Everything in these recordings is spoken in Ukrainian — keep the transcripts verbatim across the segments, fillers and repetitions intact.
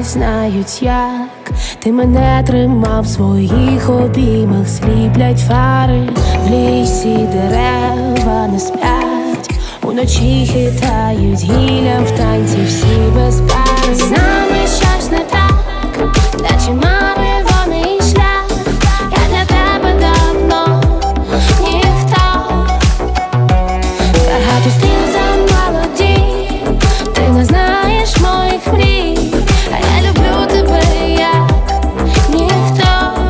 не знають як. Ти мене тримав в своїх обіймах, сліплять фари, в лісі дерева не сплять, уночі хитають гіллям в танці всі без пари. З нами щось не так, наче мареваний шлях. Я для тебе давно ніхто, багато слів замало дій. Ти не знаєш моїх мрій, а я люблю тебе як ніхто.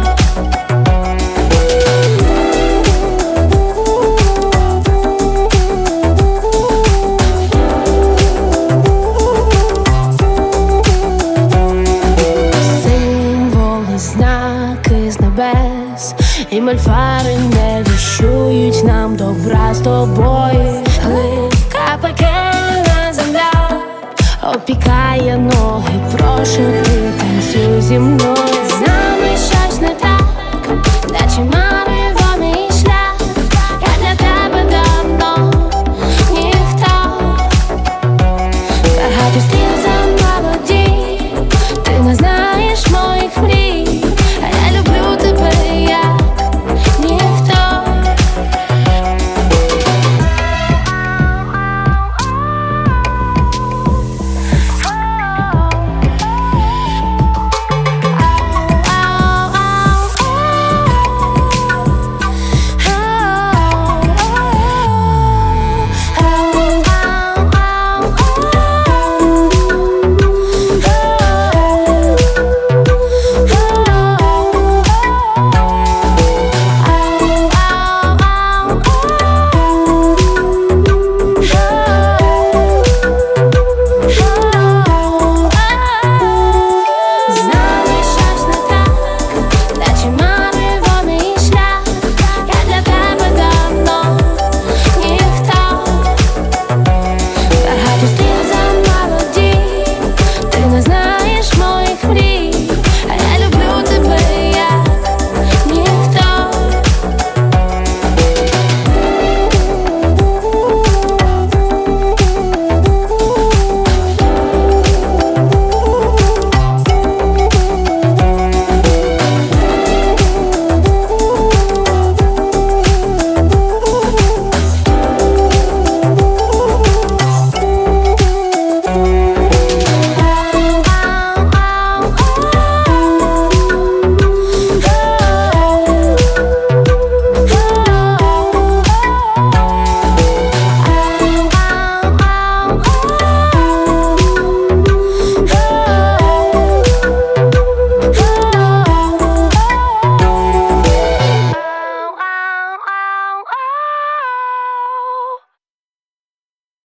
Символи, знаки з небес і мольфари не віщують нам добра з тобою. Гливка пекельна земля опікає ноги, прошу ти танцюй зі мною.